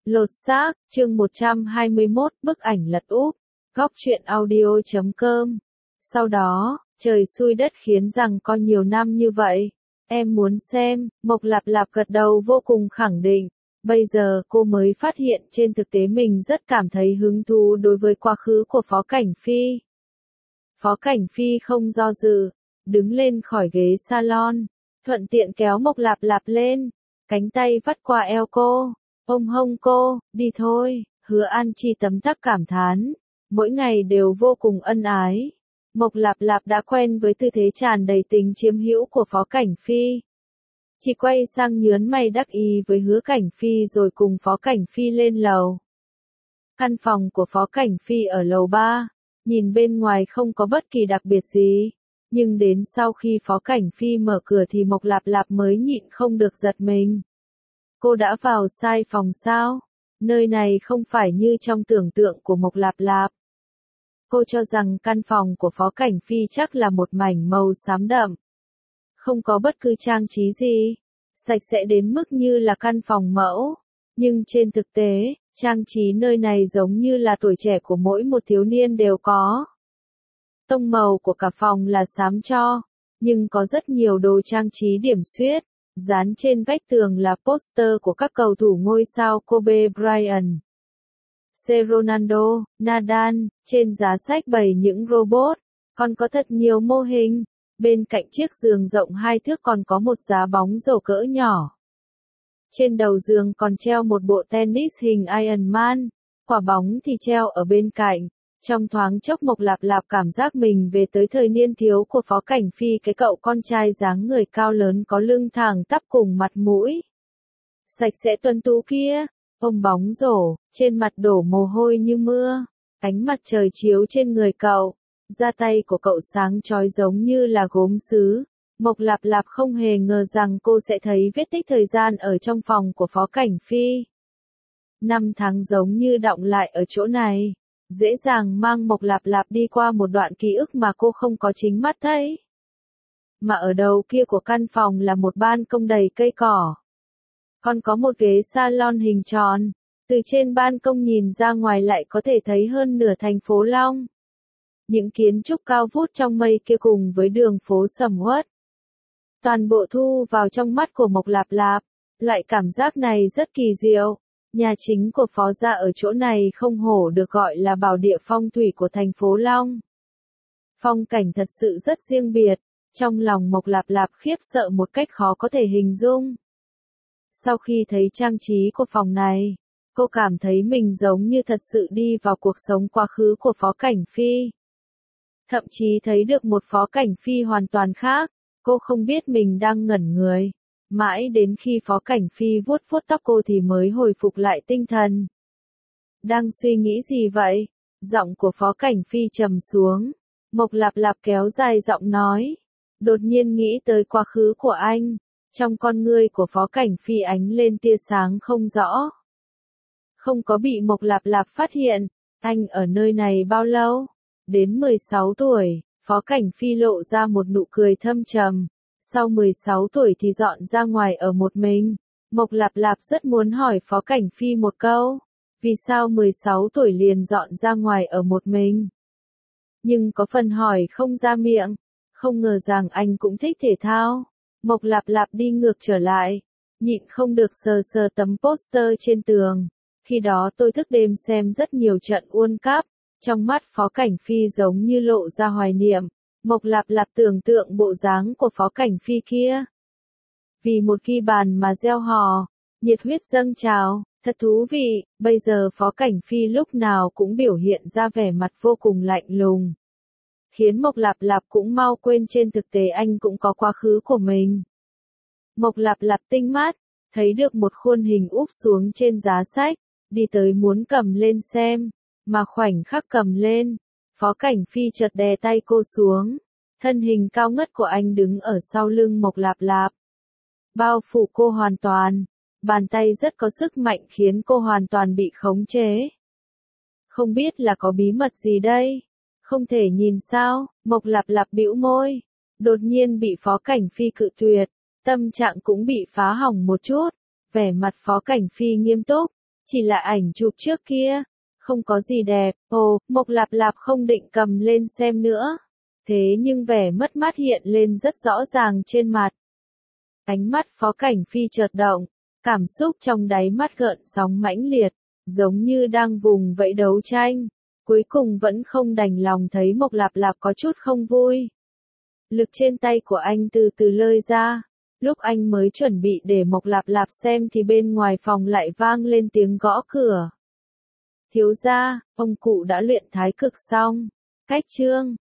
Lột xác, chương 121, bức ảnh lật úp, góc truyện audio.com. Sau đó, trời xui đất khiến rằng có nhiều năm như vậy. Em muốn xem, Mộc Lạp Lạp gật đầu vô cùng khẳng định. Bây giờ cô mới phát hiện trên thực tế mình rất cảm thấy hứng thú đối với quá khứ của Phó Cảnh Phi. Phó Cảnh Phi không do dự, đứng lên khỏi ghế salon, thuận tiện kéo Mộc Lạp Lạp lên, cánh tay vắt qua eo cô, ôm hông cô, đi thôi, Hứa An Chi tấm tắc cảm thán, mỗi ngày đều vô cùng ân ái. Mộc Lạp Lạp đã quen với tư thế tràn đầy tình chiếm hữu của Phó Cảnh Phi. Chỉ quay sang nhớn mày đắc ý với Hứa Cảnh Phi rồi cùng Phó Cảnh Phi lên lầu. Căn phòng của Phó Cảnh Phi ở lầu 3, nhìn bên ngoài không có bất kỳ đặc biệt gì, nhưng đến sau khi Phó Cảnh Phi mở cửa thì Mộc Lạp Lạp mới nhịn không được giật mình. Cô đã vào sai phòng sao? Nơi này không phải như trong tưởng tượng của Mộc Lạp Lạp. Cô cho rằng căn phòng của Phó Cảnh Phi chắc là một mảnh màu xám đậm. Không có bất cứ trang trí gì, sạch sẽ đến mức như là căn phòng mẫu. Nhưng trên thực tế, trang trí nơi này giống như là tuổi trẻ của mỗi một thiếu niên đều có. Tông màu của cả phòng là xám tro, nhưng có rất nhiều đồ trang trí điểm xuyết. Dán trên vách tường là poster của các cầu thủ ngôi sao Kobe Bryant, Ronaldo, Nadal, trên giá sách bày những robot, còn có thật nhiều mô hình. Bên cạnh chiếc giường rộng 2 thước còn có một giá bóng rổ cỡ nhỏ. Trên đầu giường còn treo một bộ tennis hình Iron Man, quả bóng thì treo ở bên cạnh. Trong thoáng chốc Mộc Lạp Lạp cảm giác mình về tới thời niên thiếu của Phó Cảnh Phi, cái cậu con trai dáng người cao lớn có lưng thẳng tắp cùng mặt mũi sạch sẽ tuấn tú kia, ôm bóng rổ, trên mặt đổ mồ hôi như mưa, ánh mặt trời chiếu trên người cậu, da tay của cậu sáng chói giống như là gốm sứ. Mộc Lạp Lạp không hề ngờ rằng cô sẽ thấy vết tích thời gian ở trong phòng của Phó Cảnh Phi. 5 tháng giống như đọng lại ở chỗ này, dễ dàng mang Mộc Lạp Lạp đi qua một đoạn ký ức mà cô không có chính mắt thấy. Mà ở đầu kia của căn phòng là một ban công đầy cây cỏ. Còn có một ghế salon hình tròn, từ trên ban công nhìn ra ngoài lại có thể thấy hơn nửa thành phố Long. Những kiến trúc cao vút trong mây kia cùng với đường phố sầm uất. Toàn bộ thu vào trong mắt của Mộc Lạp Lạp, loại cảm giác này rất kỳ diệu. Nhà chính của Phó gia ở chỗ này không hổ được gọi là bảo địa phong thủy của thành phố Long. Phong cảnh thật sự rất riêng biệt, trong lòng Mộc Lạp Lạp khiếp sợ một cách khó có thể hình dung. Sau khi thấy trang trí của phòng này, cô cảm thấy mình giống như thật sự đi vào cuộc sống quá khứ của Phó Cảnh Phi. Thậm chí thấy được một Phó Cảnh Phi hoàn toàn khác, cô không biết mình đang ngẩn người. Mãi đến khi Phó Cảnh Phi vuốt vuốt tóc cô thì mới hồi phục lại tinh thần. Đang suy nghĩ gì vậy? Giọng của Phó Cảnh Phi trầm xuống. Mộc Lạp Lạp kéo dài giọng nói. Đột nhiên nghĩ tới quá khứ của anh. Trong con ngươi của Phó Cảnh Phi ánh lên tia sáng không rõ. Không có bị Mộc Lạp Lạp phát hiện. Anh ở nơi này bao lâu? Đến 16 tuổi, Phó Cảnh Phi lộ ra một nụ cười thâm trầm. Sau 16 tuổi thì dọn ra ngoài ở một mình. Mộc Lạp Lạp rất muốn hỏi Phó Cảnh Phi một câu. Vì sao 16 tuổi liền dọn ra ngoài ở một mình? Nhưng có phần hỏi không ra miệng. Không ngờ rằng anh cũng thích thể thao. Mộc Lạp Lạp đi ngược trở lại. Nhịn không được sờ sờ tấm poster trên tường. Khi đó tôi thức đêm xem rất nhiều trận World Cup. Trong mắt Phó Cảnh Phi giống như lộ ra hoài niệm. Mộc Lạp Lạp tưởng tượng bộ dáng của Phó Cảnh Phi kia. Vì một ghi bàn mà reo hò, nhiệt huyết dâng trào, thật thú vị. Bây giờ Phó Cảnh Phi lúc nào cũng biểu hiện ra vẻ mặt vô cùng lạnh lùng, khiến Mộc Lạp Lạp cũng mau quên trên thực tế anh cũng có quá khứ của mình. Mộc Lạp Lạp tinh mắt, thấy được một khuôn hình úp xuống trên giá sách, đi tới muốn cầm lên xem, mà khoảnh khắc cầm lên, Phó Cảnh Phi chợt đè tay cô xuống. Thân hình cao ngất của anh đứng ở sau lưng Mộc Lạp Lạp, bao phủ cô hoàn toàn. Bàn tay rất có sức mạnh khiến cô hoàn toàn bị khống chế. Không biết là có bí mật gì đây? Không thể nhìn sao? Mộc Lạp Lạp bĩu môi. Đột nhiên bị Phó Cảnh Phi cự tuyệt, tâm trạng cũng bị phá hỏng một chút. Vẻ mặt Phó Cảnh Phi nghiêm túc, Chỉ là ảnh chụp trước kia, không có gì đẹp. Ồ, Mộc Lạp Lạp không định cầm lên xem nữa. Thế nhưng vẻ mất mát hiện lên rất rõ ràng trên mặt. Ánh mắt Phó Cảnh Phi chợt động, cảm xúc trong đáy mắt gợn sóng mãnh liệt, giống như đang vùng vẫy đấu tranh. Cuối cùng vẫn không đành lòng thấy Mộc Lạp Lạp có chút không vui. Lực trên tay của anh từ từ lơi ra. Lúc anh mới chuẩn bị để Mộc Lạp Lạp xem thì bên ngoài phòng lại vang lên tiếng gõ cửa. Thiếu gia, ông cụ đã luyện thái cực xong. Cách chương